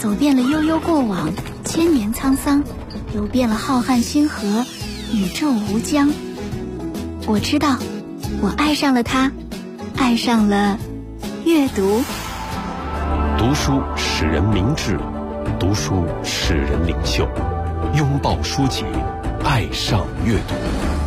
走遍了悠悠过往，千年沧桑，游遍了浩瀚星河，宇宙无疆。我知道，我爱上了它，爱上了阅读。 读书使人明智，读书使人领袖。拥抱书籍，爱上阅读。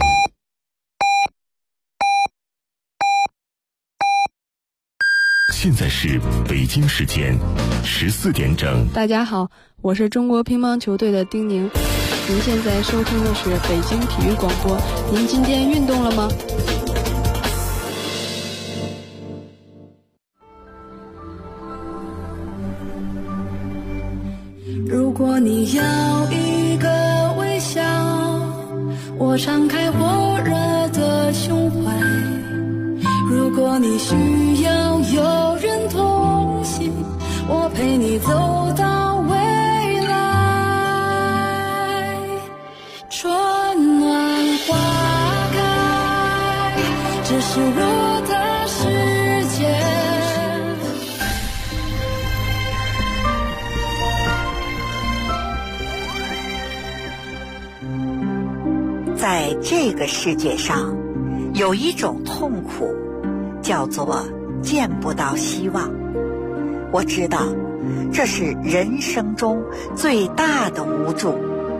现在是北京时间14点整。 大家好，我是中国乒乓球队的丁宁。您现在收听的是北京体育广播。您今天运动了吗？ 如果你要一个微笑，我敞开火热的胸怀。如果你需要有人同行，我陪你走到未来。春暖花开，这是我的世界。 在这个世界上，有一种痛苦，叫做见不到希望。我知道，这是人生中最大的无助。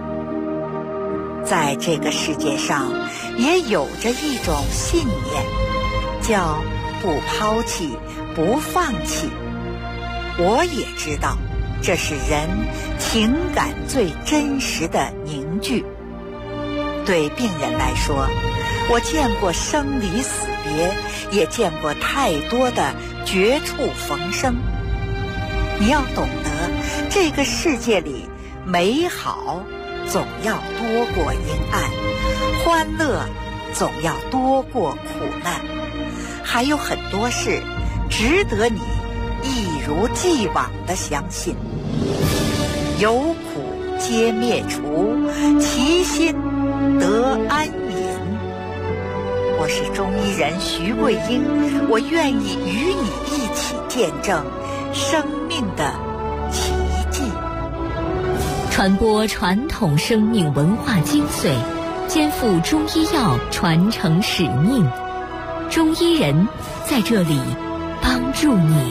在这个世界上，也有着一种信念，叫不抛弃，不放弃。我也知道，这是人情感最真实的凝聚。对病人来说，我见过生离死别，也见过太多的绝处逢生。你要懂得，这个世界里美好总要多过阴暗，欢乐总要多过苦难，还有很多事值得你一如既往地相信。有苦皆灭除，其心得安隐。我是中医人徐桂英，我愿意与你一起见证生命的奇迹， 传播传统生命文化精髓，肩负中医药传承使命。中医人在这里帮助你，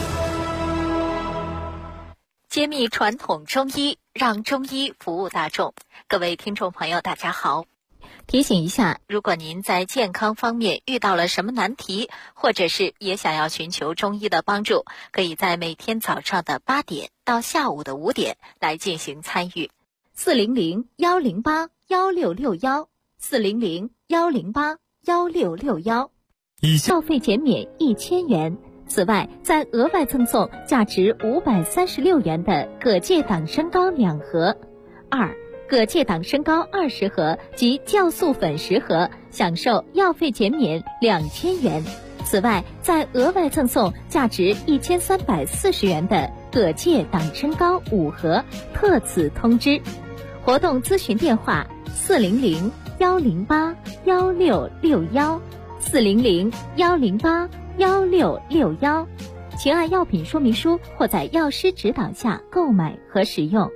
揭秘传统中医，让中医服务大众。各位听众朋友大家好，提醒一下，如果您在健康方面遇到了什么难题，或者是也想要寻求中医的帮助，可以在每天早上的8点到下午的5点来进行参与。400-108-1661，400-108-1661，消费减免1000元。此外，再额外赠送价值536元的葛芥党参膏2盒，2葛芥党参膏20盒及酵素粉10盒，享受药费减免2000元。此外，再额外赠送价值1340元的葛芥党参膏5盒，特此通知。活动咨询电话400-108-1661，400-108-1661，请按药品说明书或在药师指导下购买和使用。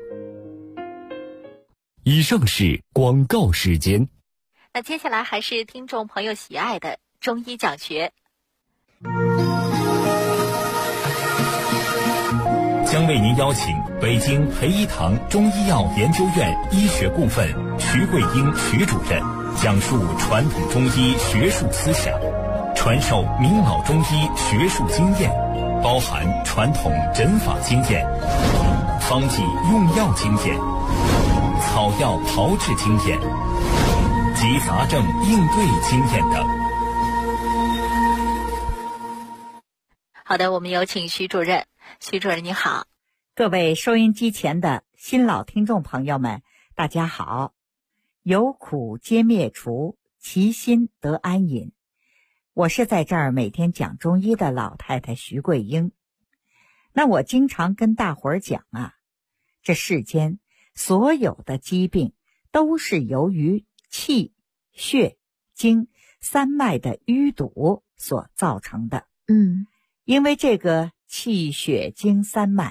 以上是广告时间。 那接下来还是听众朋友喜爱的中医讲学。 将为您邀请北京培一堂中医药研究院医学部分徐桂英徐主任讲述传统中医学术思想，传授明老中医学术经验，包含传统诊法经验、方剂用药经验、草药炮制经验及杂症应对经验等。 好的，我们有请徐主任。徐主任你好。 各位收音机前的新老听众朋友们，大家好。有苦皆灭除，其心得安隐。我是在这儿每天讲中医的老太太徐桂英。那我经常跟大伙儿讲啊，这世间所有的疾病都是由于气、血、经三脉的淤堵所造成的。因为这个气血经三脉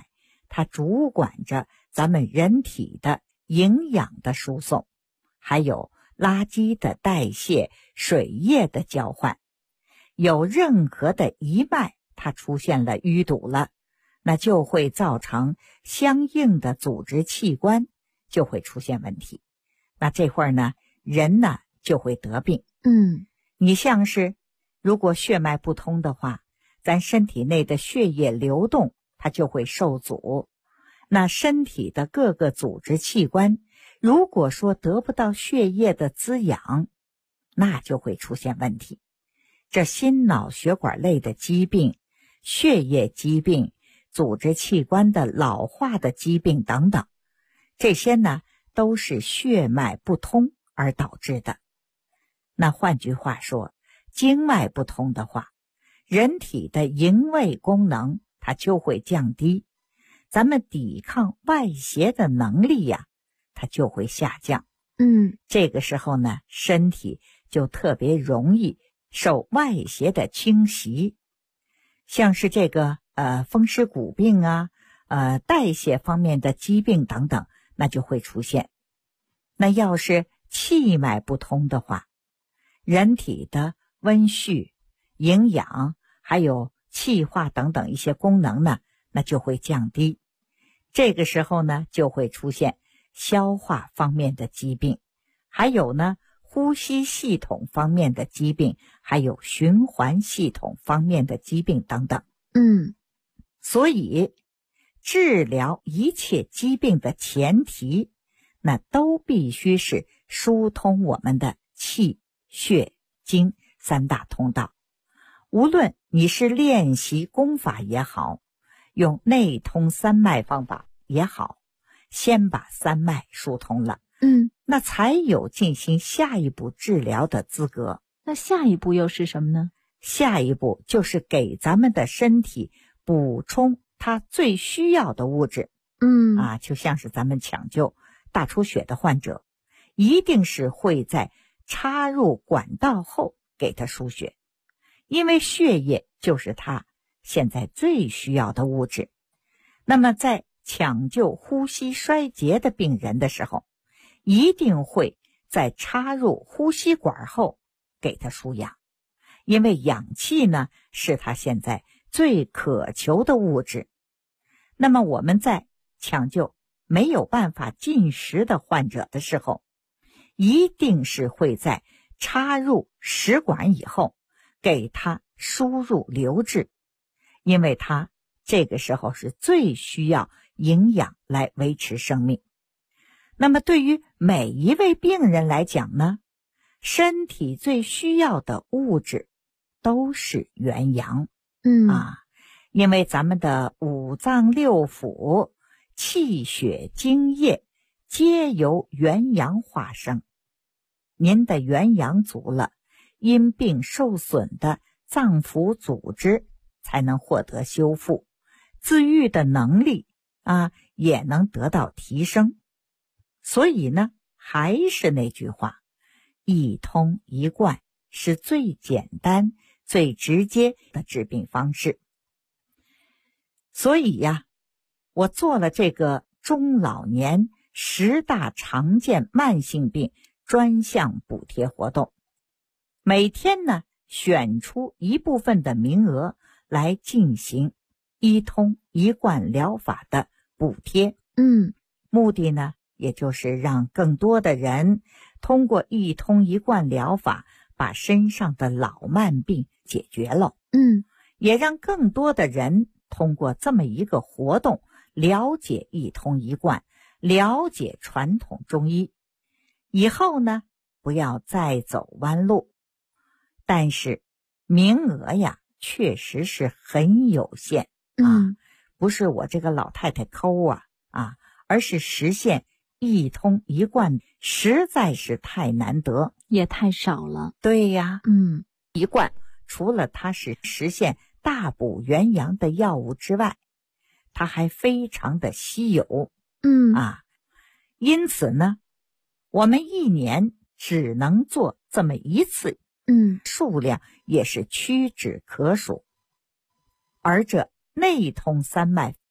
它主管着咱们人体的营养的输送，还有垃圾的代谢、水液的交换。有任何的一脉它出现了淤堵了，那就会造成相应的组织器官就会出现问题。那这会儿呢，人呢就会得病。你像是如果血脉不通的话，咱身体内的血液流动它就会受阻。那身体的各个组织器官如果说得不到血液的滋养，那就会出现问题。这心脑血管类的疾病、血液疾病、组织器官的老化的疾病等等，这些呢都是血脉不通而导致的。那换句话说，经脉不通的话，人体的营卫功能它就会降低，咱们抵抗外邪的能力呀，它就会下降。这个时候呢，身体就特别容易受外邪的侵袭，像是这个风湿骨病啊，代谢方面的疾病等等，那就会出现。那要是气脉不通的话，人体的温煦、营养还有气化等等一些功能呢，那就会降低。这个时候呢，就会出现消化方面的疾病，还有呢呼吸系统方面的疾病，还有循环系统方面的疾病等等。所以治疗一切疾病的前提，那都必须是疏通我们的气、血、精三大通道。无论你是练习功法也好，用内通三脉方法也好，先把三脉疏通了，那才有进行下一步治疗的资格。 那下一步又是什么呢？ 下一步就是给咱们的身体补充它最需要的物质。就像是咱们抢救大出血的患者，一定是会在插入管道后给他输血，因为血液就是他现在最需要的物质。那么在抢救呼吸衰竭的病人的时候，一定会在插入呼吸管后给他输氧，因为氧气呢是他现在最渴求的物质。那么我们在抢救没有办法进食的患者的时候，一定是会在插入食管以后给他输入流质，因为他这个时候是最需要营养来维持生命。那么对于每一位病人来讲呢，身体最需要的物质都是元阳。因为咱们的五脏六腑、气血精液皆由元阳化生。您的元阳足了，因病受损的脏腑组织才能获得修复，自愈的能力也能得到提升。所以呢，还是那句话，一通一贯是最简单、最直接的治病方式。所以呀，我做了这个中老年10大常见慢性病专项补贴活动，每天呢选出一部分的名额来进行一通一贯疗法的补贴。目的呢也就是让更多的人通过一通一贯疗法把身上的老慢病解决了。也让更多的人通过这么一个活动了解一通一贯，了解传统中医，以后呢不要再走弯路。但是名额呀确实是很有限不是我这个老太太抠而是实现一通一贯实在是太难得， 也太少了。 对呀，一贯除了它是实现大补元阳的药物之外，它还非常的稀有。因此呢，我们一年只能做这么一次，数量也是屈指可数。而这内通三脉，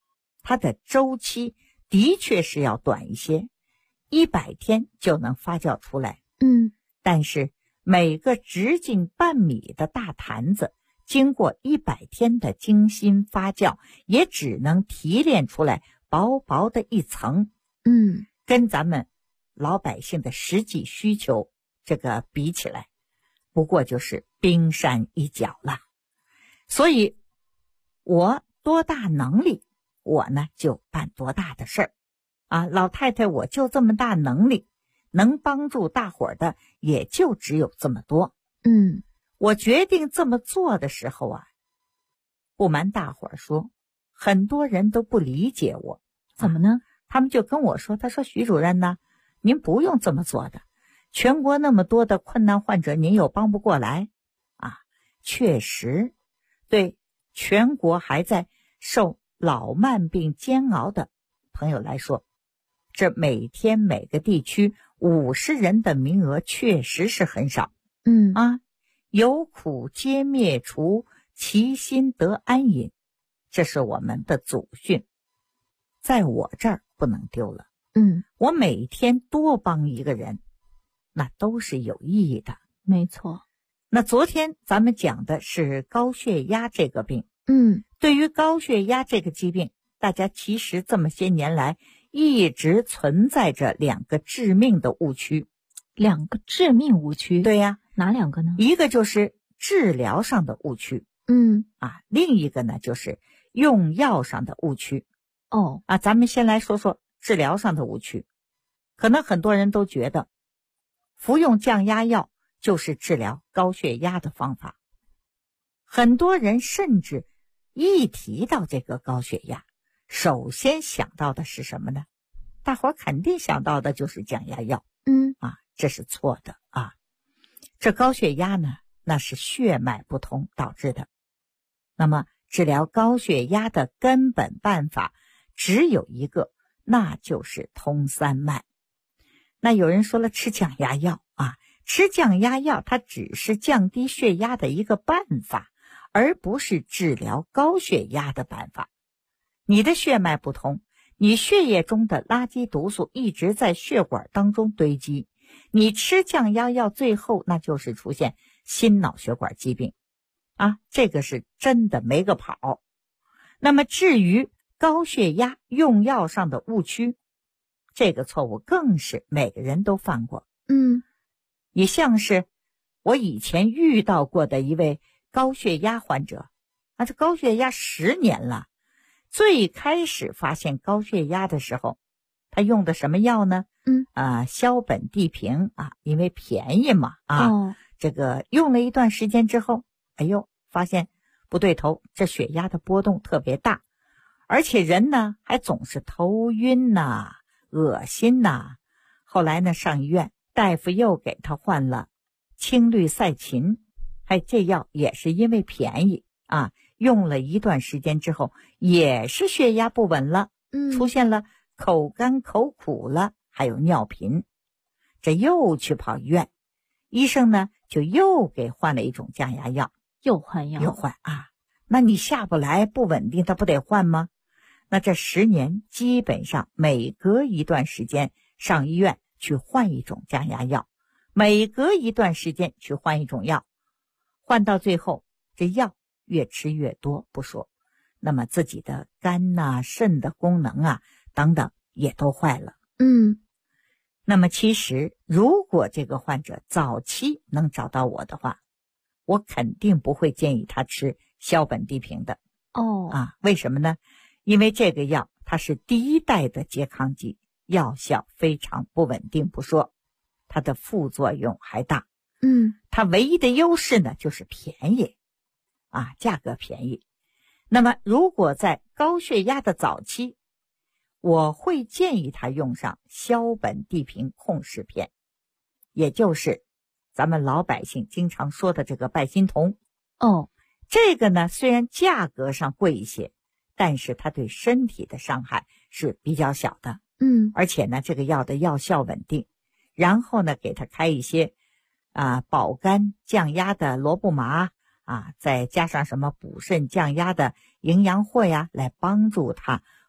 它的周期的确是要短一些，100天就能发酵出来。但是每个直径半米的大坛子，经过100天的精心发酵，也只能提炼出来薄薄的一层。跟咱们老百姓的实际需求这个比起来，不过就是冰山一角了。所以我多大能力，我呢就办多大的事儿啊！老太太我就这么大能力，能帮助大伙儿的也就只有这么多。我决定这么做的时候啊，不瞒大伙儿说，很多人都不理解我。 怎么呢？ 他们就跟我说，他说徐主任呢，您不用这么做的，全国那么多的困难患者，您又帮不过来啊。确实，对全国还在受老慢病煎熬的朋友来说，这每天每个地区50人的名额确实是很少。有苦皆灭除，其心得安隐，这是我们的祖训，在我这儿不能丢了。我每天多帮一个人，那都是有意义的。 没错。 那昨天咱们讲的是高血压这个病。对于高血压这个疾病，大家其实这么些年来一直存在着2个致命的误区。 2个致命误区？ 对呀。 哪2个呢？ 一个就是治疗上的误区。另一个呢就是用药上的误区。咱们先来说说治疗上的误区。可能很多人都觉得服用降压药就是治疗高血压的方法，很多人甚至一提到这个高血压，首先想到的是什么呢？大伙儿肯定想到的就是降压药。这是错的啊。这高血压呢，那是血脉不通导致的。那么治疗高血压的根本办法只有一个，那就是通三脉。那有人说了，吃降压药啊，吃降压药它只是降低血压的一个办法，而不是治疗高血压的办法。你的血脉不通，你血液中的垃圾毒素一直在血管当中堆积，你吃降压药最后那就是出现心脑血管疾病啊，这个是真的没个跑。那么至于高血压用药上的误区，这个错误更是每个人都犯过。也像是我以前遇到过的一位高血压患者啊，这高血压10年了。最开始发现高血压的时候，他用的什么药呢？硝苯地平啊，因为便宜嘛这个用了一段时间之后，发现不对头，这血压的波动特别大，而且人呢还总是头晕呐、恶心呐。后来呢上医院，大夫又给他换了青氯噻嗪，这药也是因为便宜啊，用了一段时间之后，也是血压不稳了，出现了口干口苦了，还有尿频。这又去跑医院，医生呢就又给换了一种降压药。 又换啊，那你下不来不稳定，他不得换吗？那这10年基本上每隔一段时间上医院去换一种降压药，每隔一段时间去换一种药，换到最后这药越吃越多不说，那么自己的肝呐、肾的功能啊等等也都坏了。那么其实如果这个患者早期能找到我的话，我肯定不会建议他吃硝苯地平的。为什么呢？因为这个药它是第1代的拮抗剂，药效非常不稳定不说，它的副作用还大。它唯一的优势呢就是便宜啊，价格便宜。那么如果在高血压的早期，我会建议他用上硝苯地平控制片，也就是咱们老百姓经常说的这个拜心酮。这个呢虽然价格上贵一些，但是它对身体的伤害是比较小的。而且呢这个药的药效稳定，然后呢给他开一些保肝降压的萝卜麻再加上什么补肾降压的营养货呀，来帮助他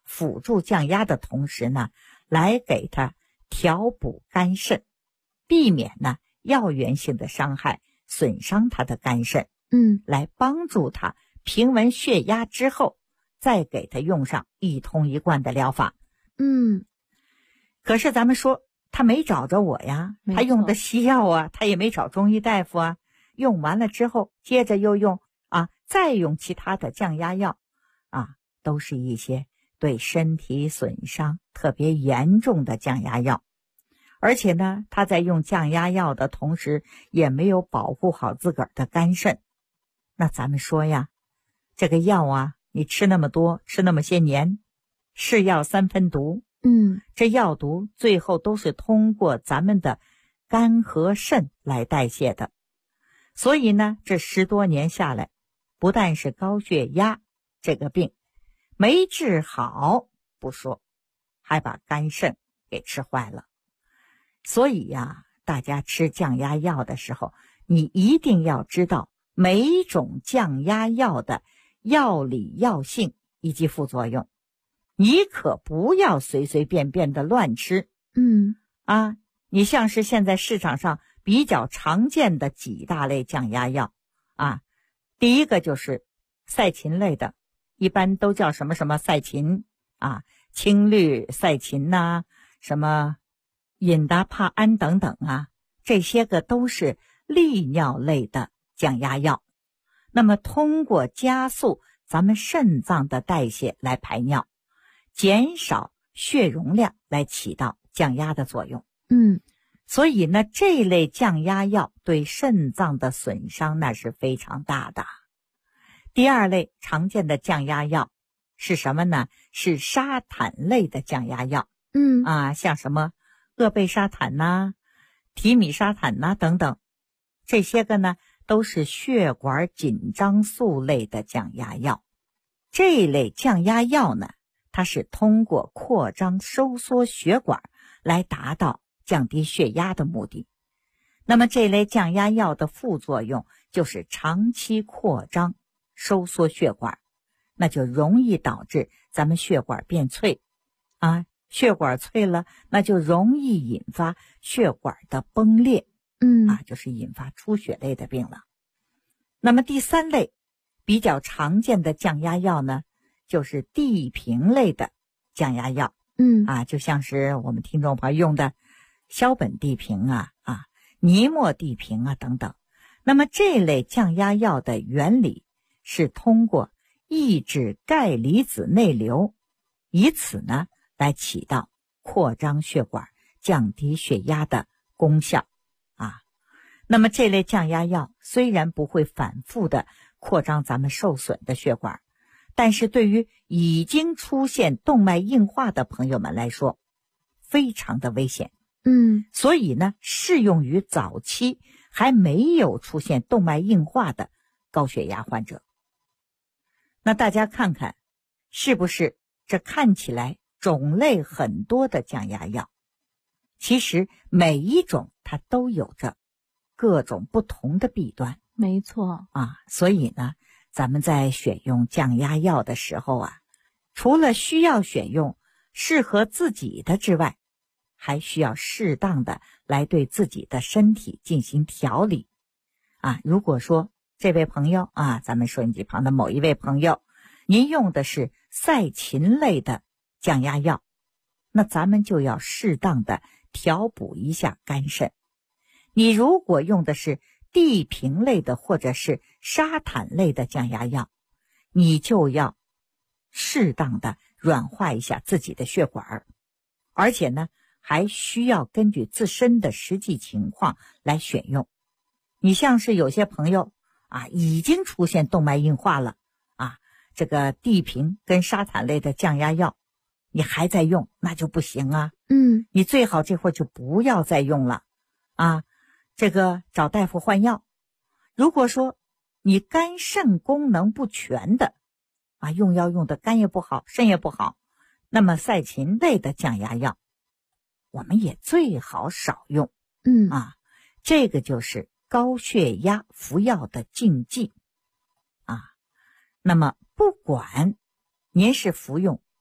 辅助降压的同时呢，来给它调补肝肾，避免呢药源性的伤害损伤它的肝肾，来帮助它平稳血压之后，再给它用上一通一贯的疗法。可是咱们说他没找着我呀，他用的西药啊，他也没找中医大夫啊，用完了之后接着又用再用其他的降压药都是一些对身体损伤特别严重的降压药。而且呢，他在用降压药的同时也没有保护好自个儿的肝肾。那咱们说呀，这个药啊，你吃那么多，吃那么些年，是药三分毒，这药毒最后都是通过咱们的肝和肾来代谢的。所以呢，这10多年下来，不但是高血压这个病没治好不说，还把肝肾给吃坏了。所以呀，大家吃降压药的时候，你一定要知道每一种降压药的药理药性以及副作用，你可不要随随便便的乱吃。你像是现在市场上比较常见的几大类降压药第一个就是赛嗪类的，一般都叫什么什么赛嗪青氯赛嗪什么隐达帕胺等等这些个都是利尿类的降压药。那么通过加速咱们肾脏的代谢来排尿，减少血容量来起到降压的作用。所以呢，这类降压药对肾脏的损伤那是非常大的。第二类常见的降压药是什么呢？是沙坦类的降压药。像什么鄂贝沙坦提米沙坦等等，这些个呢都是血管紧张素类的降压药。这类降压药呢，它是通过扩张收缩血管来达到降低血压的目的。那么这类降压药的副作用就是长期扩张收缩血管，那就容易导致咱们血管变脆血管脆了，那就容易引发血管的崩裂，就是引发出血类的病了。那么第三类比较常见的降压药呢，就是地平类的降压药。就像是我们听众朋友用的硝苯地平尼莫地平等等。那么这类降压药的原理是通过抑制钙离子内流，以此呢来起到扩张血管、降低血压的功效那么这类降压药虽然不会反复的扩张咱们受损的血管，但是对于已经出现动脉硬化的朋友们来说非常的危险。所以呢，适用于早期还没有出现动脉硬化的高血压患者。那大家看看，是不是这看起来种类很多的降压药，其实每一种它都有着各种不同的弊端。 没错所以呢，咱们在选用降压药的时候除了需要选用适合自己的之外，还需要适当的来对自己的身体进行调理如果说这位朋友咱们收音机旁的某一位朋友，您用的是赛嗪类的降压药，那咱们就要适当的调补一下肝肾。你如果用的是地平类的或者是沙坦类的降压药，你就要适当的软化一下自己的血管，而且呢还需要根据自身的实际情况来选用。你像是有些朋友已经出现动脉硬化了这个地平跟沙坦类的降压药你还在用，那就不行你最好这会儿就不要再用了这个找大夫换药。如果说你肝肾功能不全的用药用的肝也不好，肾也不好，那么赛嗪类的降压药我们也最好少用。这个就是高血压服药的禁忌那么不管您是服用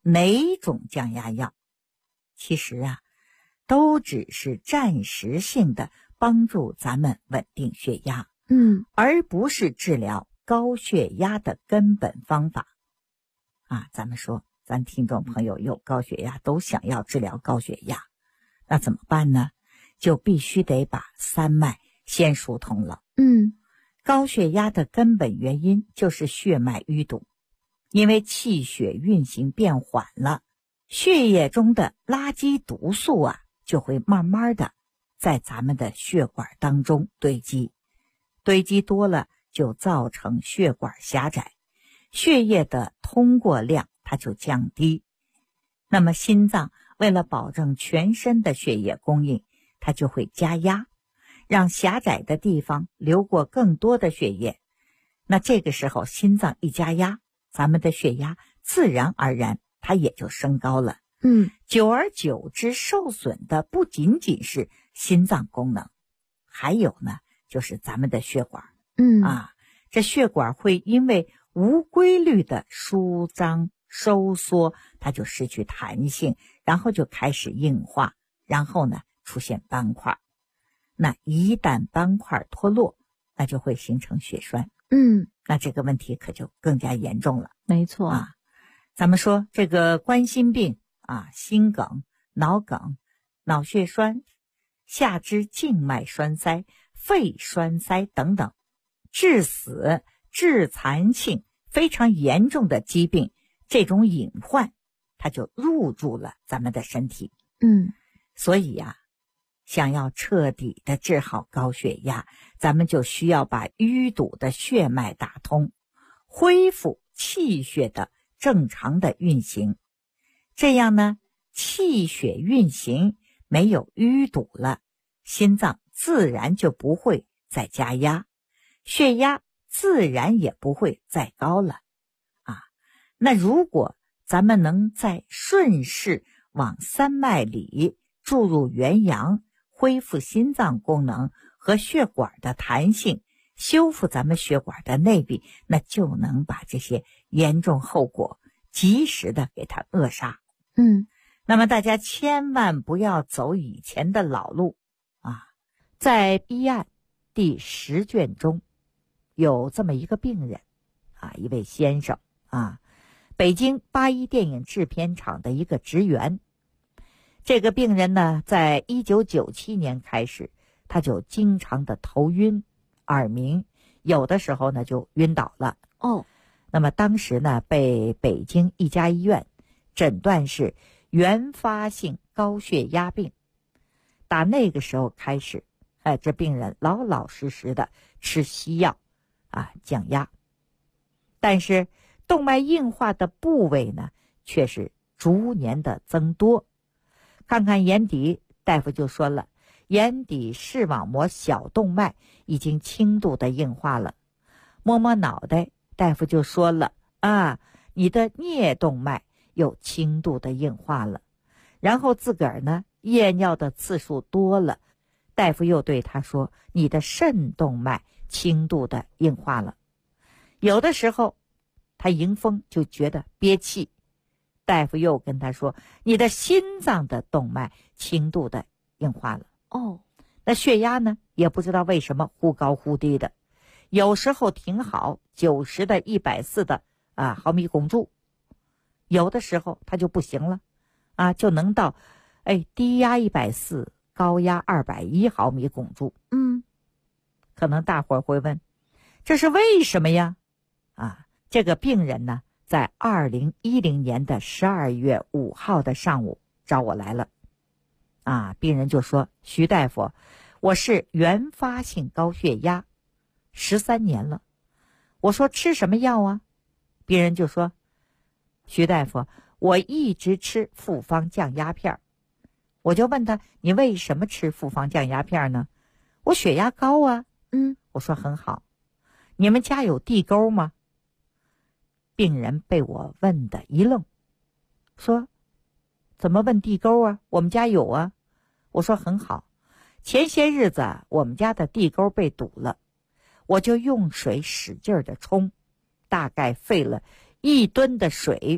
哪种降压药，其实啊，都只是暂时性的帮助咱们稳定血压，而不是治疗高血压的根本方法。咱们说，咱听众朋友有高血压，都想要治疗高血压，那怎么办呢？就必须得把三脉先疏通了。高血压的根本原因就是血脉淤堵，因为气血运行变缓了，血液中的垃圾毒素就会慢慢的在咱们的血管当中堆积多了，就造成血管狭窄，血液的通过量它就降低。那么心脏为了保证全身的血液供应，它就会加压，让狭窄的地方流过更多的血液。那这个时候心脏一加压，咱们的血压自然而然它也就升高了。久而久之，受损的不仅仅是心脏功能，还有呢就是咱们的血管。这血管会因为无规律的舒张收缩，它就失去弹性，然后就开始硬化，然后呢出现斑块。那一旦斑块脱落，那就会形成血栓。那这个问题可就更加严重了。 没错咱们说这个冠心病心梗、脑梗、脑血栓、下肢静脉栓塞、肺栓塞等等，致死、致残性非常严重的疾病，这种隐患它就入住了咱们的身体。所以想要彻底的治好高血压，咱们就需要把淤堵的血脉打通，恢复气血的正常的运行。这样呢，气血运行没有淤堵了，心脏自然就不会再加压，血压自然也不会再高了。那如果咱们能再顺势往三脉里注入元阳，恢复心脏功能和血管的弹性，修复咱们血管的内壁，那就能把这些严重后果及时的给它扼杀。那么大家千万不要走以前的老路在医案第10卷中有这么一个病人一位先生北京81电影制片厂的一个职员。这个病人呢，在1997年开始，他就经常的头晕、耳鸣，有的时候呢就晕倒了。那么当时呢，被北京一家医院诊断是原发性高血压病。打那个时候开始，这病人老老实实的吃西药降压，但是动脉硬化的部位呢，却是逐年的增多。看看眼底，大夫就说了，眼底视网膜小动脉已经轻度的硬化了。摸摸脑袋，大夫就说了你的颞动脉有轻度的硬化了。然后自个儿呢，夜尿的次数多了，大夫又对他说，你的肾动脉轻度的硬化了。有的时候他迎风就觉得憋气，大夫又跟他说，你的心脏的动脉轻度的硬化了。那血压呢，也不知道为什么忽高忽低的，有时候挺好，90的140的毫米汞柱，有的时候他就不行了就能到低压140，高压210毫米汞柱。可能大伙儿会问，这是为什么呀？这个病人呢，在2010年的12月5号的上午找我来了。病人就说，徐大夫，我是原发性高血压13年了。我说吃什么药啊？病人就说，徐大夫，我一直吃复方降压片。我就问他，你为什么吃复方降压片呢？我血压高啊。我说很好。你们家有地沟吗？病人被我问的一愣，说怎么问地沟啊？我们家有啊。我说很好。前些日子我们家的地沟被堵了，我就用水使劲的冲，大概费了1吨的水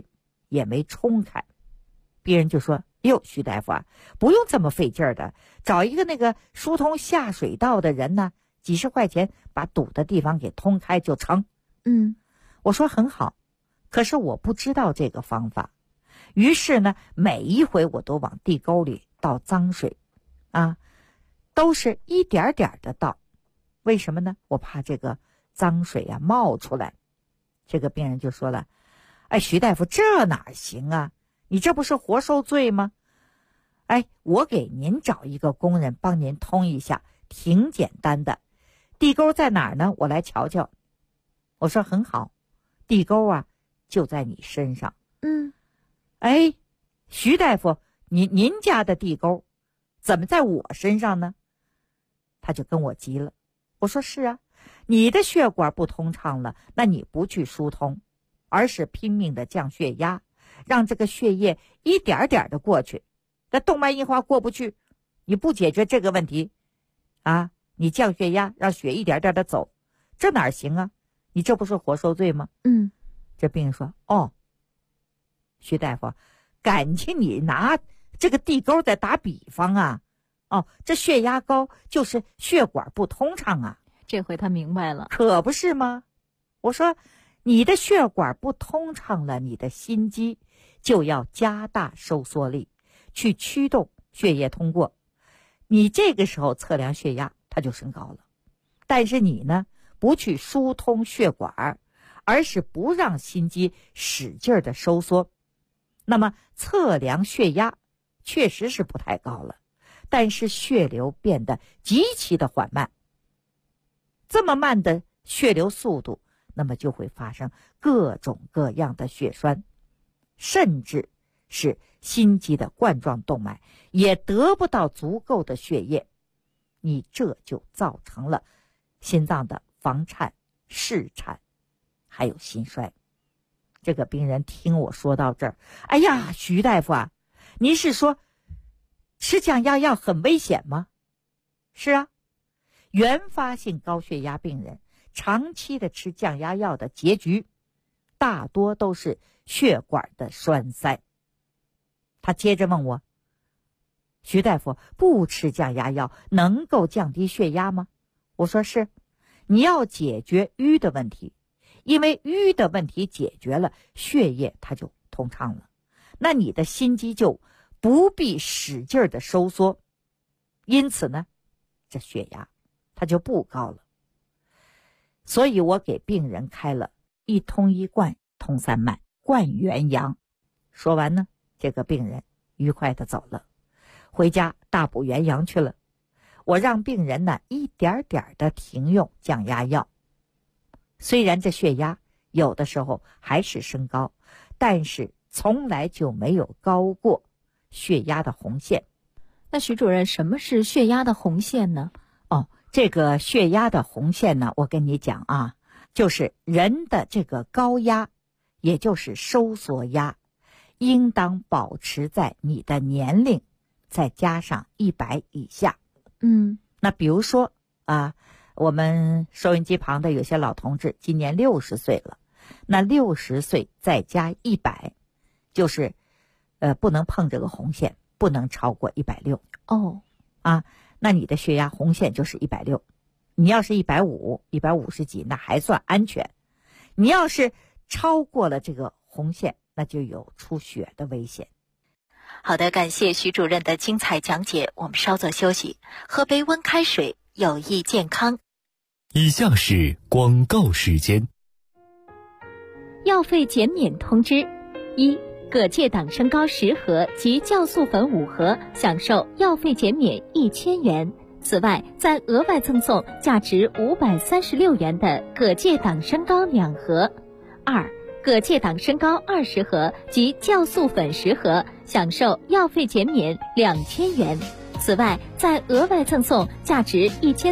也没冲开。病人就说：哟，徐大夫啊，不用这么费劲儿的，找一个那个疏通下水道的人呢，几十块钱把堵的地方给通开就成。我说很好，可是我不知道这个方法。于是呢，每一回我都往地沟里倒脏水啊，都是一点点的倒。为什么呢？我怕这个脏水啊冒出来。这个病人就说了：哎，徐大夫，这哪行啊？你这不是活受罪吗？哎，我给您找一个工人帮您通一下，挺简单的。地沟在哪儿呢？我来瞧瞧。我说很好，地沟啊就在你身上。哎，徐大夫，您家的地沟怎么在我身上呢？他就跟我急了。我说是啊，你的血管不通畅了，那你不去疏通，而是拼命的降血压，让这个血液一点点的过去。那动脉硬化过不去，你不解决这个问题啊，你降血压让血一点点的走，这哪行啊？你这不是活受罪吗？这病人说：哦，徐大夫，感情你拿这个地沟在打比方啊？哦，这血压高就是血管不通畅啊。 这回他明白了， 可不是吗？我说你的血管不通畅了，你的心肌就要加大收缩力去驱动血液通过，你这个时候测量血压它就升高了。但是你呢，不去疏通血管，而是不让心肌使劲的收缩，那么测量血压确实是不太高了，但是血流变得极其的缓慢。这么慢的血流速度，那么就会发生各种各样的血栓，甚至是心肌的冠状动脉也得不到足够的血液，你这就造成了心脏的房颤、室颤还有心衰。这个病人听我说到这儿，哎呀，徐大夫啊，您是说吃降压药很危险吗？是啊，原发性高血压病人长期的吃降压药的结局大多都是血管的栓塞。他接着问我：徐大夫，不吃降压药能够降低血压吗？我说是，你要解决瘀的问题，因为瘀的问题解决了，血液它就通畅了，那你的心肌就不必使劲的收缩，因此呢，这血压它就不高了。所以我给病人开了一通一贯通三脉灌元阳。说完呢，这个病人愉快的走了，回家大补元阳去了。我让病人呢一点点的停用降压药，虽然这血压有的时候还是升高，但是从来就没有高过血压的红线。 那徐主任，什么是血压的红线呢？ 这个血压的红线呢，我跟你讲啊，就是人的这个高压，也就是收缩压，应当保持在你的年龄再加上100以下。那比如说啊，我们收音机旁的有些老同志今年60岁了，那60岁再加100，就是不能碰这个红线，不能超过160。那你的血压红线就是160。你要是150、150几，那还算安全。你要是超过了这个红线，那就有出血的危险。 好的，感谢徐主任的精彩讲解，我们稍作休息，喝杯温开水，有益健康。 以下是广告时间。 药费减免通知：一、葛芥党参膏10盒及酵素粉5盒，享受药费减免1000元。此外，再额外赠送价值536元的葛芥党参膏2盒。二、葛芥党参膏20盒及酵素粉10盒，享受药费减免2000元。此外，再额外赠送价值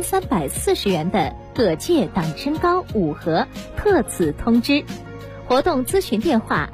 1340元的葛芥党参膏5盒。特此通知。活动咨询电话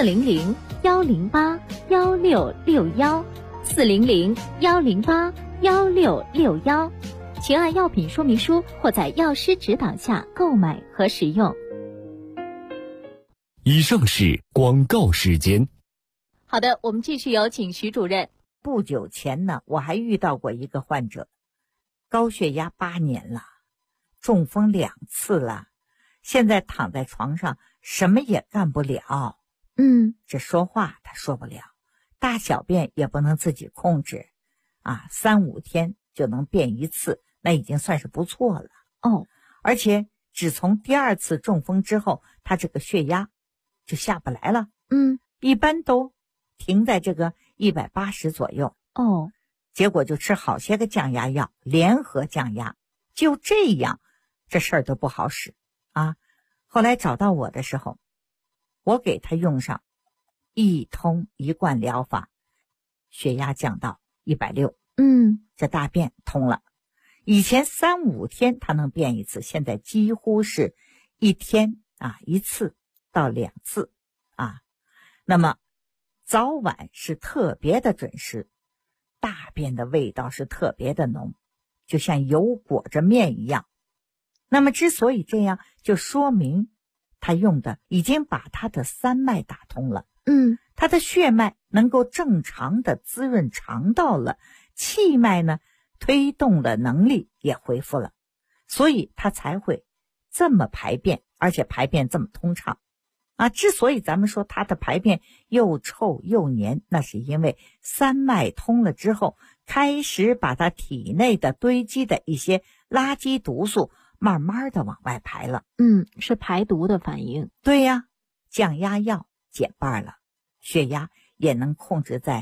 ：400-108-1661，400-108-1661，请按药品说明书或在药师指导下购买和使用。 以上是广告时间。 好的，我们继续有请徐主任。 不久前呢，我还遇到过一个患者，高血压8年了，中风2次了，现在躺在床上什么也干不了。这说话他说不了，大小便也不能自己控制，3、5天就能便1次，那已经算是不错了。而且只从第2次中风之后，他这个血压就下不来了。一般都停在这个180左右。结果就吃好些个降压药，联合降压，就这样，这事儿都不好使啊。后来找到我的时候，我给他用上一通一贯疗法，血压降到160。这大便通了。以前3、5天他能便1次，现在几乎是1天1次到2次那么早晚是特别的准时，大便的味道是特别的浓，就像油裹着面一样。那么之所以这样，就说明他用的已经把他的3脉打通了。他的血脉能够正常的滋润肠道了，气脉呢推动的能力也恢复了，所以他才会这么排便，而且排便这么通畅之所以咱们说他的排便又臭又黏，那是因为3脉通了之后，开始把他体内的堆积的一些垃圾毒素慢慢的往外排了。 是排毒的反应。 对呀，降压药减半了，血压也能控制在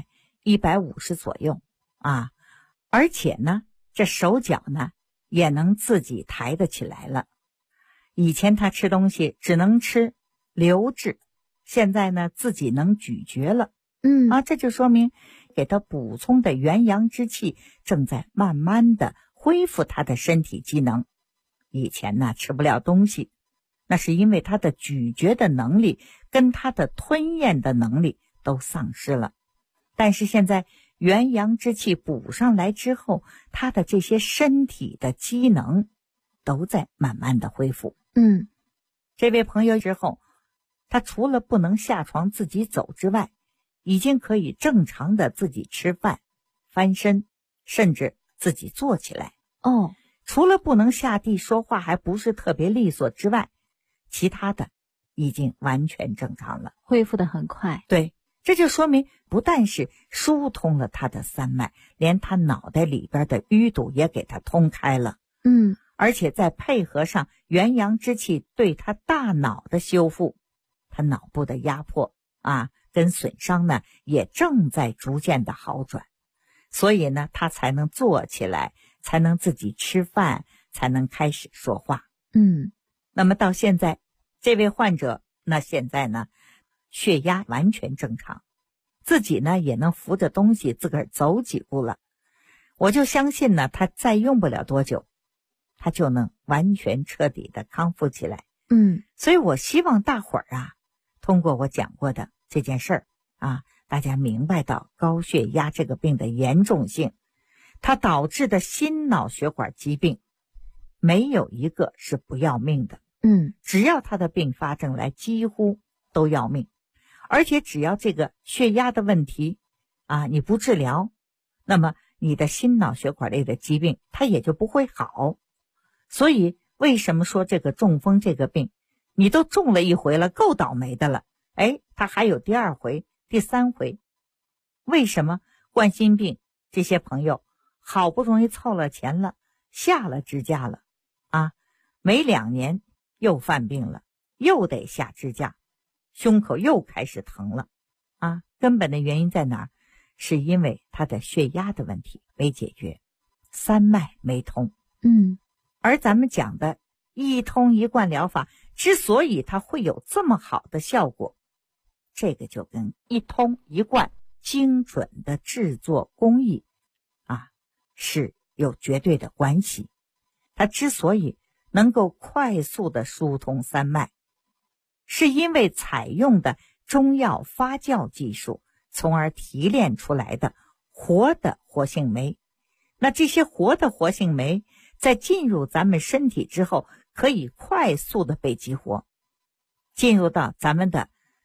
150左右而且呢，这手脚呢也能自己抬得起来了。以前他吃东西只能吃流质，现在呢自己能咀嚼了。这就说明给他补充的元阳之气正在慢慢的恢复他的身体机能。以前呢吃不了东西，那是因为他的咀嚼的能力跟他的吞咽的能力都丧失了。但是现在元阳之气补上来之后，他的这些身体的机能都在慢慢的恢复。这位朋友之后，他除了不能下床自己走之外，已经可以正常的自己吃饭、翻身，甚至自己坐起来。除了不能下地说话还不是特别利索之外，其他的已经完全正常了， 恢复得很快。 对，这就说明不但是疏通了他的3脉，连他脑袋里边的淤堵也给他通开了。而且再配合上元阳之气对他大脑的修复，他脑部的压迫跟损伤呢也正在逐渐的好转，所以呢他才能坐起来，才能自己吃饭，才能开始说话。那么到现在这位患者，那现在呢血压完全正常，自己呢也能扶着东西自个儿走几步了。我就相信呢他再用不了多久，他就能完全彻底的康复起来。所以我希望大伙儿通过我讲过的这件事儿大家明白到高血压这个病的严重性，它导致的心脑血管疾病没有一个是不要命的。只要他的并发症来，几乎都要命。而且只要这个血压的问题你不治疗，那么你的心脑血管类的疾病它也就不会好。所以为什么说这个中风这个病，你都中了1回了，够倒霉的了，他还有第2回、第3回。为什么冠心病这些朋友好不容易凑了钱了，下了支架了没2年又犯病了，又得下支架，胸口又开始疼了根本的原因在哪儿？是因为他的血压的问题没解决，3脉没通。而咱们讲的一通一贯疗法之所以它会有这么好的效果，这个就跟一通一贯精准的制作工艺是有绝对的关系。它之所以能够快速的疏通3脉，是因为采用的中药发酵技术，从而提炼出来的活的活性酶。那这些活的活性酶在进入咱们身体之后，可以快速的被激活，进入到咱们的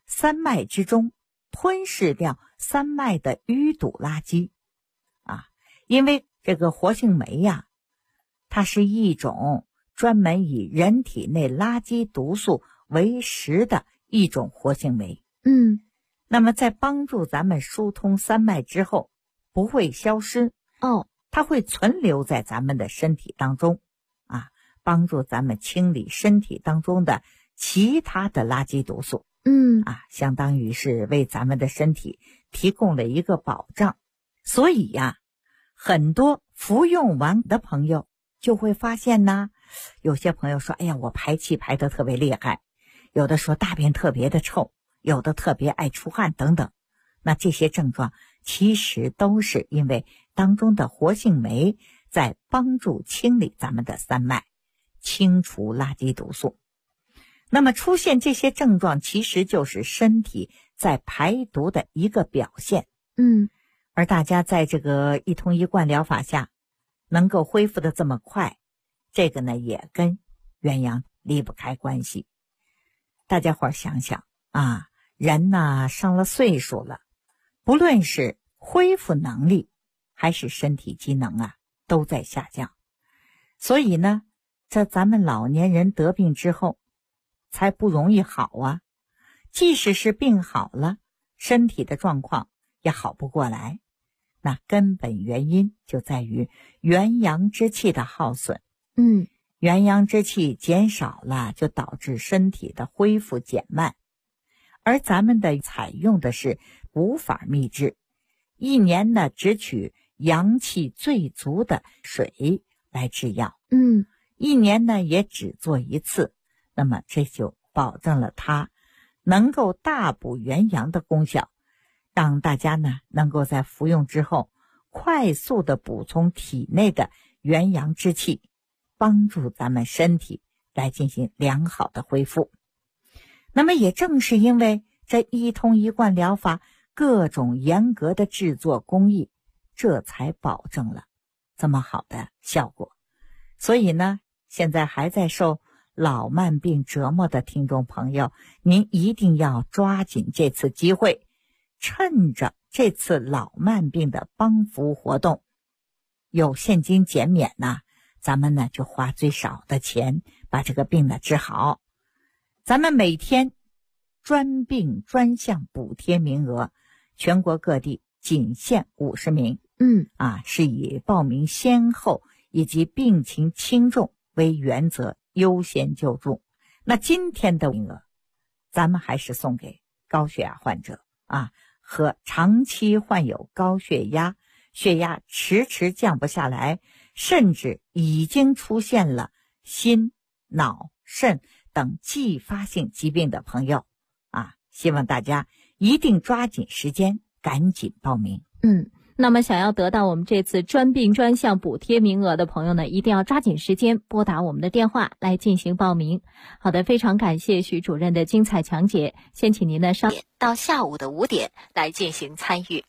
三脉之中吞噬掉三脉的淤堵垃圾因为这个活性酶呀，它是一种专门以人体内垃圾毒素为食的一种活性酶。那么在帮助咱们疏通三脉之后，不会消失它会存留在咱们的身体当中帮助咱们清理身体当中的其他的垃圾毒素相当于是为咱们的身体提供了一个保障。所以呀，很多服用完的朋友就会发现呢，有些朋友说，哎呀，我排气排得特别厉害，有的说大便特别的臭，有的特别爱出汗等等。那这些症状其实都是因为当中的活性酶在帮助清理咱们的三脉，清除垃圾毒素。那么出现这些症状其实就是身体在排毒的一个表现。而大家在这个一通一贯疗法下能够恢复的这么快，这个呢也跟元阳离不开关系。大家伙想想人呢上了岁数了，不论是恢复能力还是身体机能都在下降。所以呢，这咱们老年人得病之后才不容易好即使是病好了，身体的状况也好不过来。那根本原因就在于元阳之气的耗损。元阳之气减少了，就导致身体的恢复减慢。而咱们的采用的是补法秘制，一年呢只取阳气最足的水来制药。一年呢也只做一次，那么这就保证了它能够大补元阳的功效，让大家呢能够在服用之后快速的补充体内的元阳之气，帮助咱们身体来进行良好的恢复。那么也正是因为这一通一贯疗法各种严格的制作工艺，这才保证了这么好的效果。所以呢，现在还在受老慢病折磨的听众朋友，您一定要抓紧这次机会，趁着这次老慢病的帮扶活动，有现金减免咱们呢就花最少的钱把这个病呢治好。咱们每天专病专项补贴名额，全国各地仅限50名。是以报名先后以及病情轻重为原则，优先救助。那今天的名额，咱们还是送给高血压患者和长期患有高血压，血压迟迟降不下来，甚至已经出现了心、脑、肾等继发性疾病的朋友希望大家一定抓紧时间，赶紧报名。 那么想要得到我们这次专病专项补贴名额的朋友呢，一定要抓紧时间拨打我们的电话来进行报名。好的，非常感谢徐主任的精彩讲解，先请您呢到下午的5点来进行参与。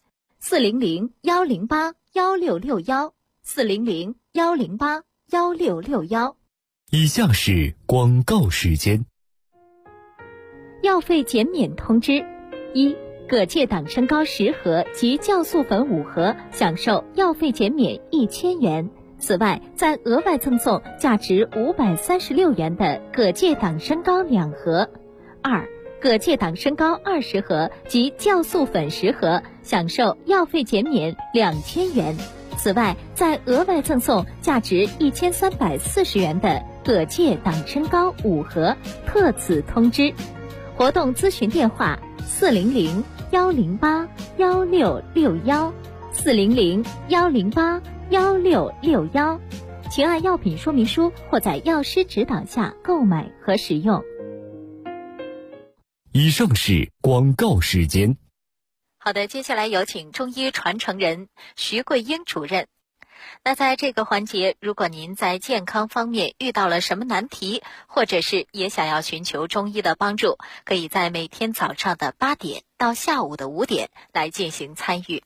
400-108-1661400-108-166 以下是广告时间。 药费减免通知：一、葛芥党参膏10盒及酵素粉5盒，享受药费减免1000元。此外，再额外赠送价值536元的葛芥党参膏2盒。二、葛芥党参膏20盒及酵素粉10盒，享受药费减免2000元。此外，再额外赠送价值1340元的葛芥党参膏5盒。特此通知。活动咨询电话：400-108-1661400-108-166请按药品说明书或在药师指导下购买和使用。 以上是广告时间。 好的，接下来有请中医传承人徐桂英主任。那在这个环节，如果您在健康方面遇到了什么难题，或者是也想要寻求中医的帮助，可以在每天早上的8点到下午的5点来进行参与。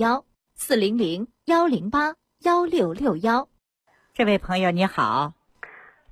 400-108-1661400-108-1661400-108-166 168。 这位朋友你好。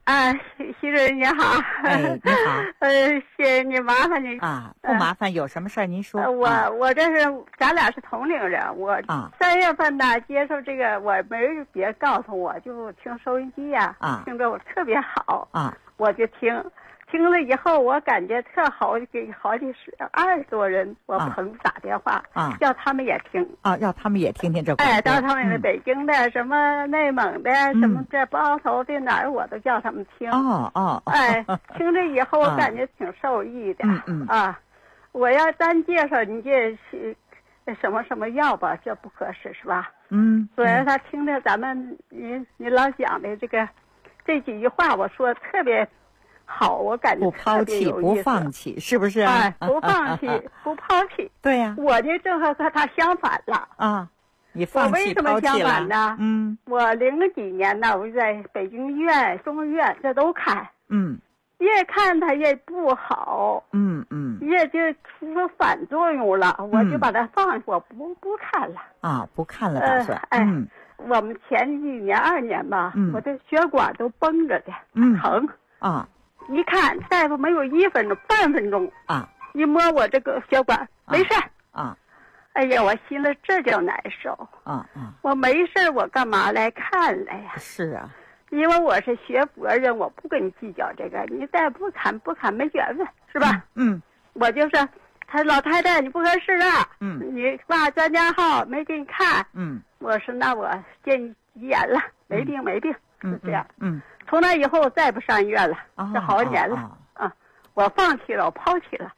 啊，徐主任你好。 哎，你好。 谢你麻烦你啊，不麻烦，有什么事儿您说。 我这是咱俩是同龄人，我3月份呢接受这个，我没人别告诉我，就听收音机呀，听着我特别好我就听了以后，我感觉特好，给好几20多人，我朋友打电话叫他们也听要他们也听听这广播。到他们的北京的、什么内蒙的、什么这包头的哪儿，我都叫他们听。听着以后我感觉挺受益的。我要单介绍你这什么什么药吧，这不合适是吧？所以他听着咱们您老讲的这几句话，我说特别好，我感觉不抛弃不放弃，是不是？ 不放弃不抛弃。 对呀， 我呢正好和他相反了你放弃我为什么相反呢？我00几年呢，我在北京医院、中医院这都看，越看它越不好，越就出反作用了，我就把它放下，我不看了不看了打算。 我们前几年2年吧，我的血管都绷着的，疼一看大夫没有半分钟一摸我这个血管没事哎呀，我寻思这就难受我没事我干嘛来看来呀？ 是啊， 因为我是学佛人，我不跟你计较这个，你再不看没缘分是吧？我就是他老太太你不合适啊，你挂专家号没给你看，我说那我见你急眼了，没病是这样，从那以后我再不上医院了，这好几年了我放弃了，我抛弃了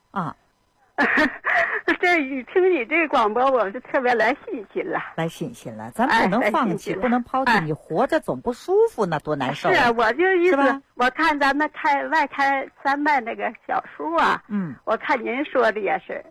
听你这广播，我是特别来信心了， 咱不能放弃，不能抛弃，你活着总不舒服，那多难受是我就意思，我看咱们外开3脉那个小书我看您说的也是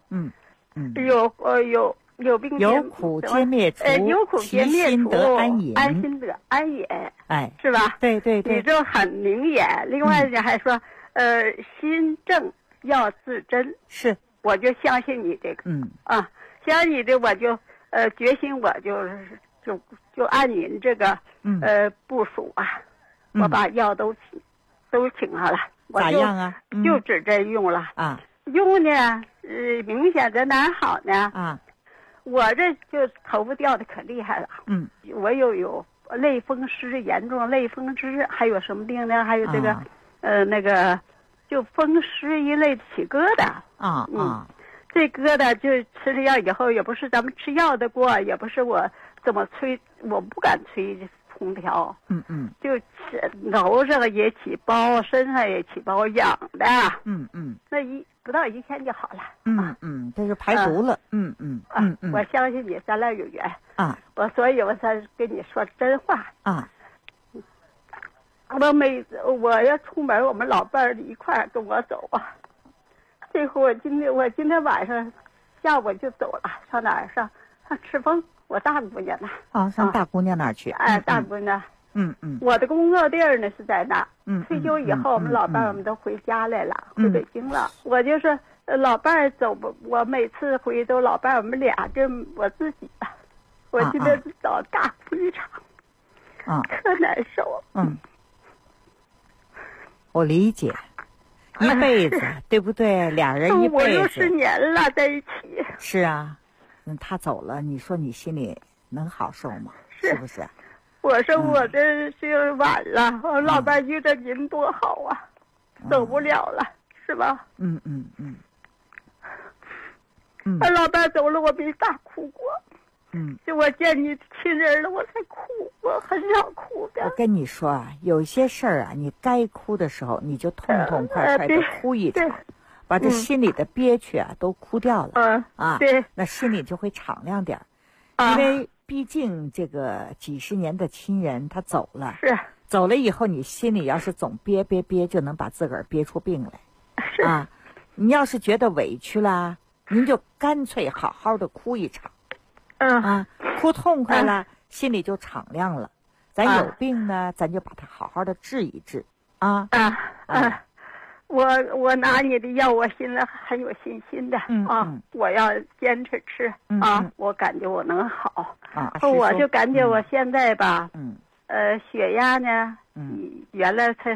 有病有苦皆灭除， 有苦皆灭除， 安心得安隐，是吧？ 对， 你这很明眼。另外呢还说心正要自珍， 是， 我就相信你这个相信你这我就决心，我就按您这个部署我把药都请下了， 咋样啊？ 就指这用了用呢明显在哪好呢我这就头发掉的可厉害了我有类风湿，严重类风湿，还有什么病呢？还有这个那个就风湿一类起疙瘩这疙瘩就吃了药以后，也不是咱们吃药的过，也不是我怎么吹，我不敢吹空调就楼上也起包，身上也起包，痒的那不到1天就好了这就排毒了我相信你，咱俩有缘所以我才跟你说真话我要出门，我们老伴儿一块儿跟我走这回我今天晚上下午就走了，上哪儿上赤峰，我大姑娘呢上大姑娘那儿去大姑娘我的工作地儿呢是在那退休以后我们老伴儿我们都回家来了回北京了我就是老伴儿走我每次回都老伴儿我们俩就我自己我今天找大哭一场可难受我理解一辈子对不对？俩人一辈子 50年了在一起。 是啊他走了，你说你心里能好受吗？是不是？ 我说我这是晚了我老伴遇着您多好走不了了是吧？他老伴走了我没大哭过就我见你亲人了我才哭，我很少哭的。 我跟你说有些事儿你该哭的时候你就痛痛快快的哭一场把这心里的憋屈都哭掉了对， 那心里就会敞亮点因为毕竟这个几十年的亲人他走了是走了以后你心里要是总憋就能把自个儿憋出病来是你要是觉得委屈了您就干脆好好的哭一场哭痛快了心里就敞亮了咱有病呢咱就把它好好的治一治我拿你的药我心里很有信心的我要坚持吃我感觉我能好我就感觉我现在吧血压呢，原来才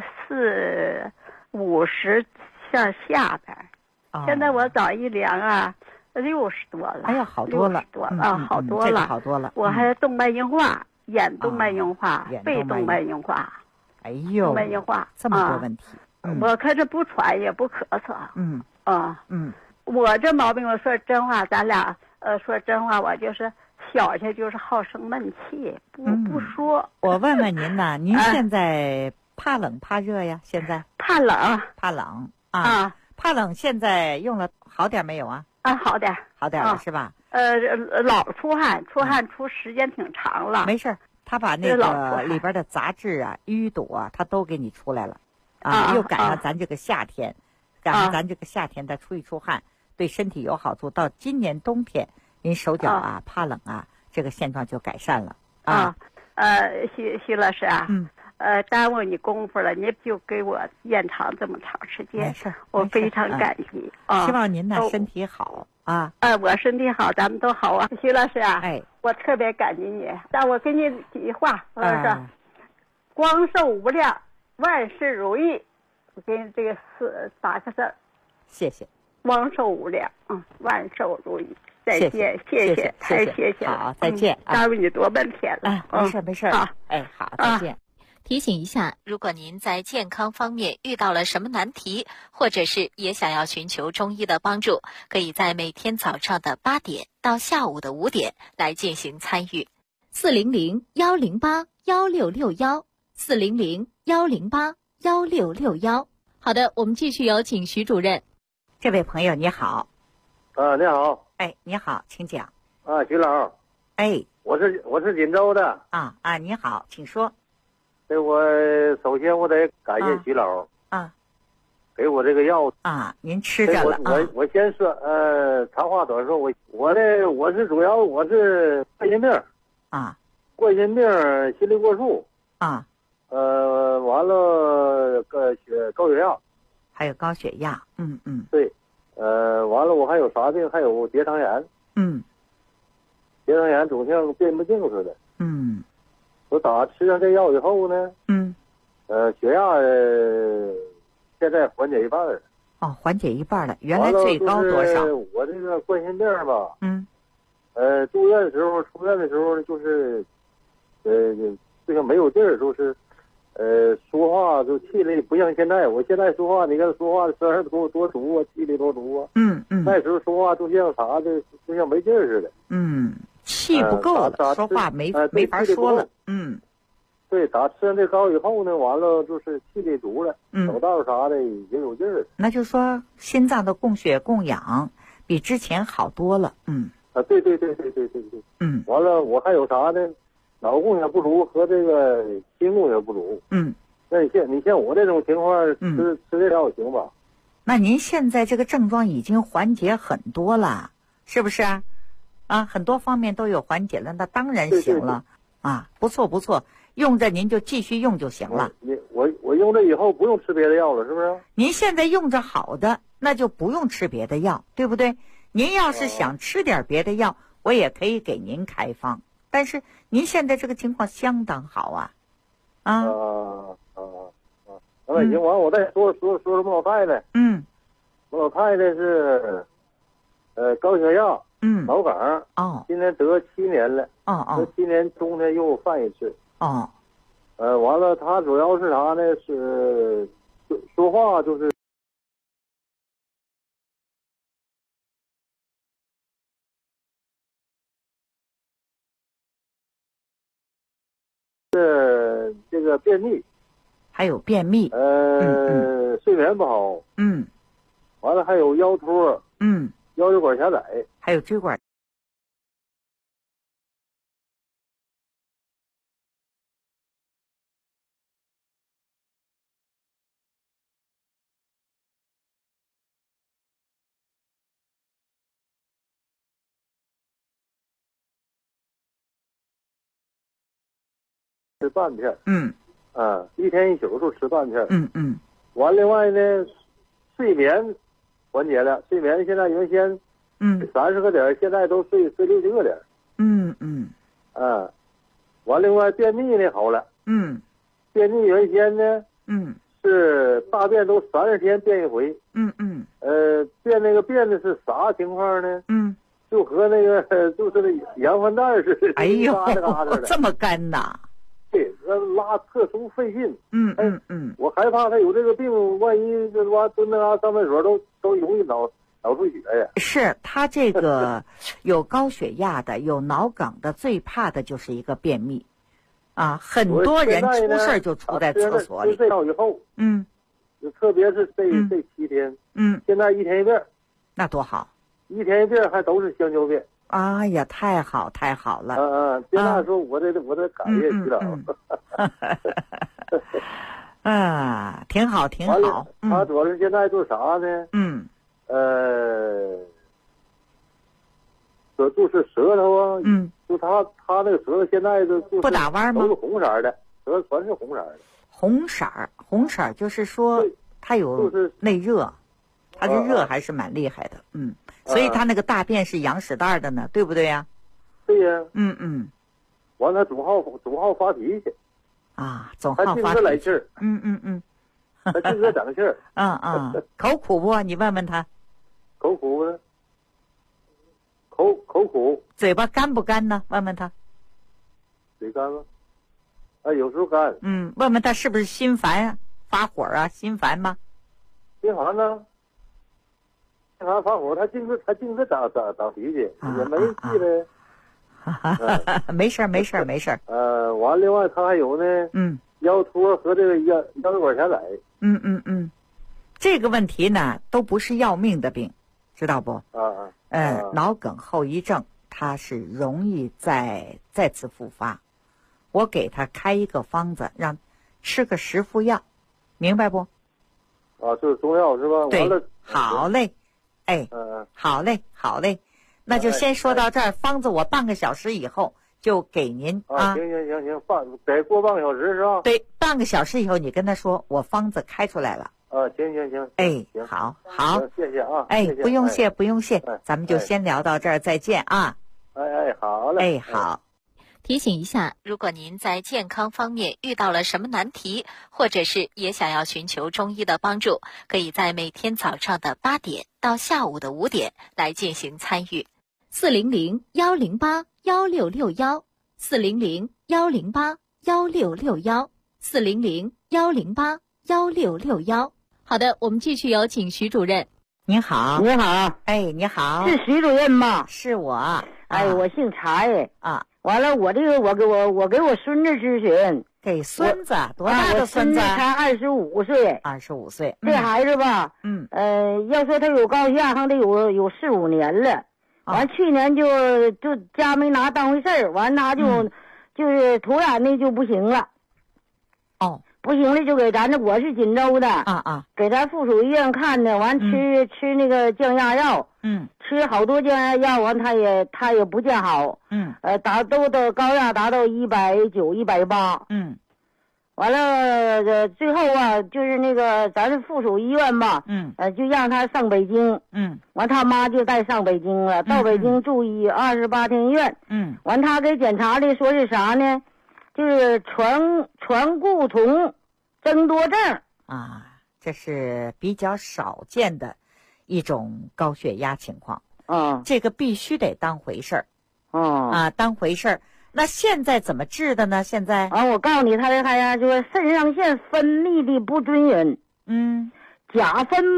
50向下边，现在我早一量啊，60多了。 哎呀，好多了， 好多了， 这个好多了。 我还动脉硬化，眼动脉硬化，肺动脉硬化。 哎呦， 动脉硬化这么多问题。 我可是不喘也不咳嗽。我这毛病，我说真话，咱俩说真话，我就是小去就是好生闷气，不说。 我问问您呐，您现在怕冷怕热呀？现在怕冷， 怕冷啊，怕冷。现在用了好点没有啊？ 好点了是吧？ 老出汗出时间挺长了。 没事，他把那个里边的杂质啊、淤堵啊，他都给你出来了啊。又赶上咱这个夏天，再出一出汗，对身体有好处。到今年冬天，您手脚啊怕冷啊，这个现状就改善了啊。 徐老师啊，耽误你功夫了，你就给我延长这么长时间， 没事， 我非常感激啊。 希望您呢身体好啊。 我身体好，咱们都好啊。徐老师啊，我特别感激你。但我给你几句话，我说光寿无量，万事如意。我给你这个8个字。 谢谢。 光寿无量，万寿如意。再见，谢谢，太谢谢了。 好，再见。 耽误你多半天了。 没事。好，再见。 提醒一下，如果您在健康方面遇到了什么难题，或者是也想要寻求中医的帮助，可以在每天早上的8点到下午的5点来进行参与。400-108-1661，400-108-1661。好的，我们继续有请徐主任。 这位朋友你好。 你好。 你好，请讲。 徐老。我是锦州的。 你好，请说。 首先我得感谢徐老。给我这个药。 您吃着了。 我先说，长话短说，我是主要冠心病。冠心病，心力过速。完了高血压。 还有高血压。 对。完了，我还有啥病？还有结肠炎。结肠炎总像变不净似的。我吃上这药以后呢，血压现在缓解一半了。 缓解一半了。原来最高多少？ 我这个冠心病吧，住院的时候就是就像没有劲儿，就是说话就气力不像现在。我现在说话，你看说话声儿多足啊，气力多足啊。那时候说话就像啥的，就像没劲儿似的。 气不够了，说话没法说了。 对，吃上这膏以后呢，完了就是气力足了，走道啥的已经有劲儿了。 那就说心脏的供血供氧比之前好多了。 对。完了，我还有啥呢？脑供血不足和这个心供血不足。那你像我这种情况，吃这药行吧？ 那您现在这个症状已经缓解很多了，是不是啊？很多方面都有缓解了，那当然行了。不错，用着您就继续用就行了。 我用着以后不用吃别的药了，是不是？ 您现在用着好的，那就不用吃别的药，对不对？您要是想吃点别的药，我也可以给您开方。但是您现在这个情况相当好啊。 那行，完我再说说孟老太太。孟老太太是高血压。脑梗。今年得7年了。这今年冬天又犯一次。完了，他主要是啥呢？是说话就是这个便秘， 还有便秘。 睡眠不好。完了还有腰托。腰椎管狭窄， 还有椎管。 吃半片。一天一宿就吃半片。完，另外呢，睡眠缓解了，睡眠现在原先30个点，现在都睡6、7个点。完，另外便秘呢好了， 便秘原先呢，是大便都30天便一回，便那个便的是啥情况呢？就和那个就是那盐饭袋似的， 哎呦， 嘎达的这么干呐！ 对，拉特殊费劲。我害怕他有这个病，万一这蹲那上厕所都容易脑出血呀。 是他这个有高血压的，有脑梗的，最怕的就是一个便秘啊！很多人出事就出在厕所里。 这药以后，特别是这7天，现在1天1便， 那多好 ！1天1便还都是香蕉便。 哎呀，太好了！ 别那说我这感谢徐老。 挺好。 他主要是现在就是啥呢？就是舌头啊，就他那个舌头现在就是不打弯吗？ 都是红色的，舌头全是红色的。 红色就是说他有内热，他这热还是蛮厉害的，所以他那个大便是羊屎蛋的呢，对不对呀？ 对呀。完了总好发脾气啊，总好发脾气。 他净是来气儿。他净是长气儿。 口苦不？你问问他。 口苦呢？口苦。 嘴巴干不干呢？问问他。 嘴干吗？有时候干。 问问他是不是心烦啊？发火啊？心烦吗？ 心烦呢？心烦发火，他净是长脾气，也没气的。 没事。 完了，另外他还有呢，腰托和这个腰管狭窄。 这个问题呢，都不是要命的病，知道不？脑梗后遗症，它是容易再次复发。我给他开一个方子，让吃个10副药，明白不？ 就是中药是吧？ 对， 完了， 好嘞，好嘞。那就先说到这儿，方子我半个小时以后就给您啊。 行，得过半个小时是吧？ 对，半个小时以后你跟他说我方子开出来了。 行。 好， 谢谢啊。 不用谢，咱们就先聊到这儿，再见啊。 好嘞。 好。 提醒一下，如果您在健康方面遇到了什么难题，或者是也想要寻求中医的帮助，可以在每天早上的8点到下午的5点来进行参与。 400-108-1661，400-108-1661，400-108-1661。好的，我们继续有请徐主任。 您好。 你好。 你好。 是徐主任吗？ 是我。 我姓柴。完了，我给我孙子咨询。 给孙子多大的孙子？ 我孙子才25岁。 25岁。 这孩子吧，要说他有高血压，还得有4、5年了。完去年就家没拿当回事儿，完他就是突然的就不行了。不行了就给咱我是锦州的。给咱附属医院看的，完吃那个降压药。吃好多降压药，完他也不见好。都高压达到190、180。完了最后啊，就是那个咱是附属医院吧。就让他上北京。完他妈就带上北京了，到北京住28天院。完他给检查的说是啥呢？就是传固酮增多症。 这是比较少见的一种高血压情况。这个必须得当回事儿。当回事儿。那现在怎么治的呢？现在我告诉你，他就是肾上腺分泌的不均匀。钾分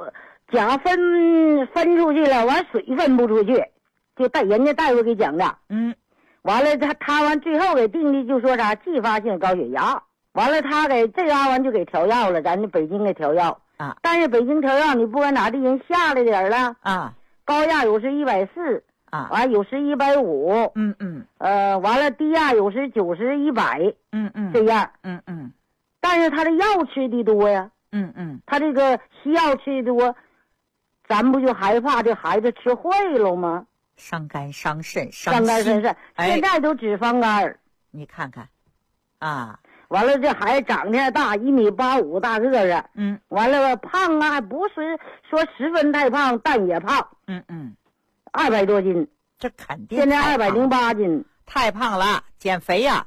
出去了，完水分不出去，就人家大夫给讲的。完了他完最后给定的就说啥继发性高血压。完了他给这家完就给调药了，咱这北京给调药。但是北京调药你不管哪地人下来点了。高压有时140。完有时150。完了低压有时90、100。这样。但是他的药吃的多呀。他这个西药吃的多，咱不就害怕这孩子吃坏了吗？ 伤肝伤肾伤肝伤肾。现在都脂肪肝。 你看看。 完了这孩子长得还大，1.85米大个子。完了胖啊，不是说10分太胖，但也胖。200多斤。 这肯定。 现在208斤。 太胖了，减肥呀。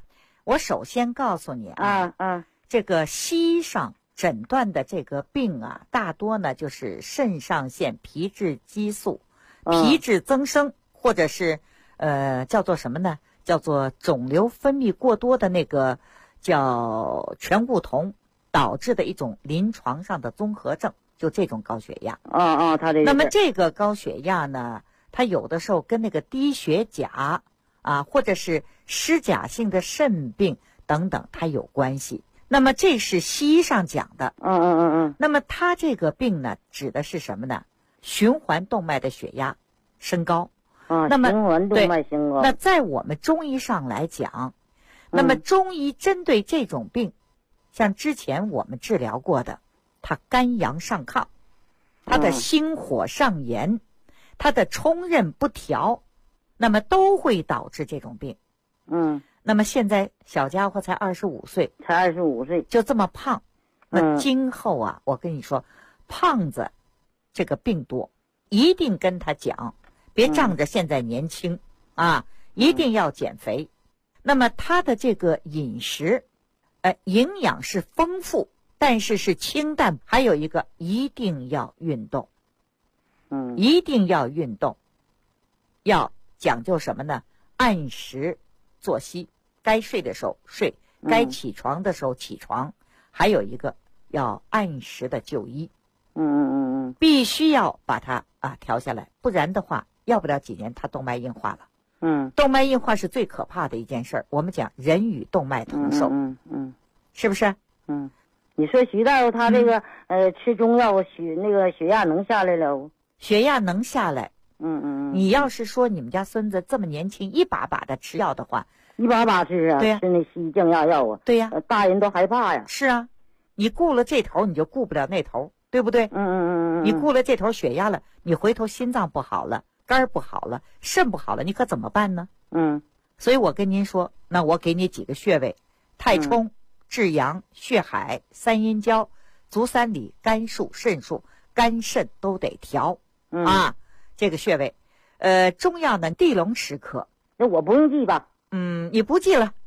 我首先告诉你这个西医上诊断的这个病啊，大多呢就是肾上腺皮质激素、皮质增生，或者是叫做什么呢？叫做肿瘤分泌过多的那个叫醛固酮导致的一种临床上的综合症，就这种高血压。 他这。 那么这个高血压呢，它有的时候跟那个低血钾或者是失钾性的肾病等等，它有关系。那么这是西医上讲的。那么它这个病呢，指的是什么呢？循环动脉的血压升高。那么循环动脉升高。 那在我们中医上来讲，那么中医针对这种病，像之前我们治疗过的，它肝阳上亢，它的心火上炎，它的冲任不调，那么都会导致这种病。那么现在小家伙才25岁，就这么胖，那今后啊，我跟你说，胖子这个病多，一定跟他讲，别仗着现在年轻一定要减肥。那么他的这个饮食，营养是丰富，但是是清淡。还有一个，一定要运动，一定要运动，要讲究什么呢？按时作息，该睡的时候睡，该起床的时候起床。还有一个，要按时的就医，必须要把它调下来，不然的话，要不了几年，他动脉硬化了。动脉硬化是最可怕的一件事儿。我们讲人与动脉同寿，是不是？ 你说徐大夫他这个吃中药血压能下来了？ 血压能下来。你要是说你们家孙子这么年轻，一把把的吃药的话， 一把把吃啊， 对呀， 吃那西降压药啊， 对呀， 大人都害怕呀。 是啊，你顾了这头，你就顾不了那头，对不对？你顾了这头血压了，你回头心脏不好了，肝不好了，肾不好了，你可怎么办呢？所以我跟您说，那我给你几个穴位：太冲、至阳、血海、三阴交、足三里、肝腧、肾腧，肝肾都得调这个穴位。中药呢，地龙10克。 那我不用记吧？ 你不记了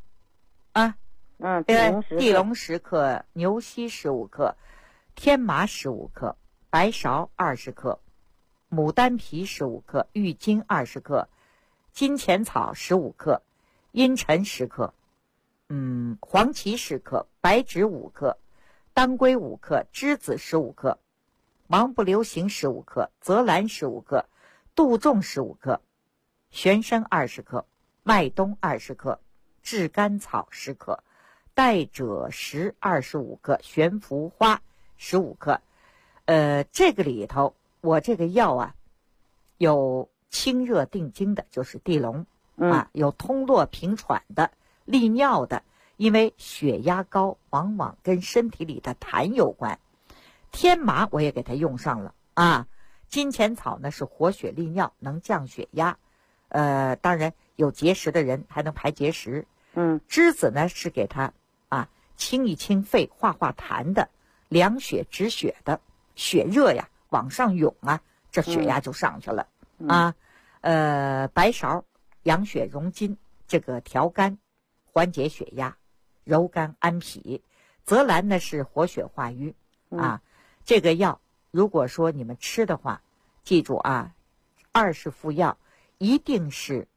地龙10克，牛膝15克，天麻15克，白芍20克，牡丹皮15克，郁金20克，金钱草15克，茵陈10克，黄芪10克，白芷5克，当归5克，栀子15克，芒不留行15克，泽兰15克，杜仲15克，玄参20克，麦冬20克，炙甘草10克，代赭石25克，悬浮花15克。这个里头我这个药有清热定惊的，就是地龙有通络平喘的，利尿的。因为血压高往往跟身体里的痰有关。天麻我也给它用上了金钱草呢是活血利尿，能降血压。当然有结石的人还能排结石。栀子呢是给它清一清肺、化化痰的，凉血止血的，血热呀往上涌这血压就上去了。白芍养血溶筋，这个调肝，缓解血压，柔肝安脾。泽兰呢是活血化瘀这个药如果说你们吃的话，记住20副药一定是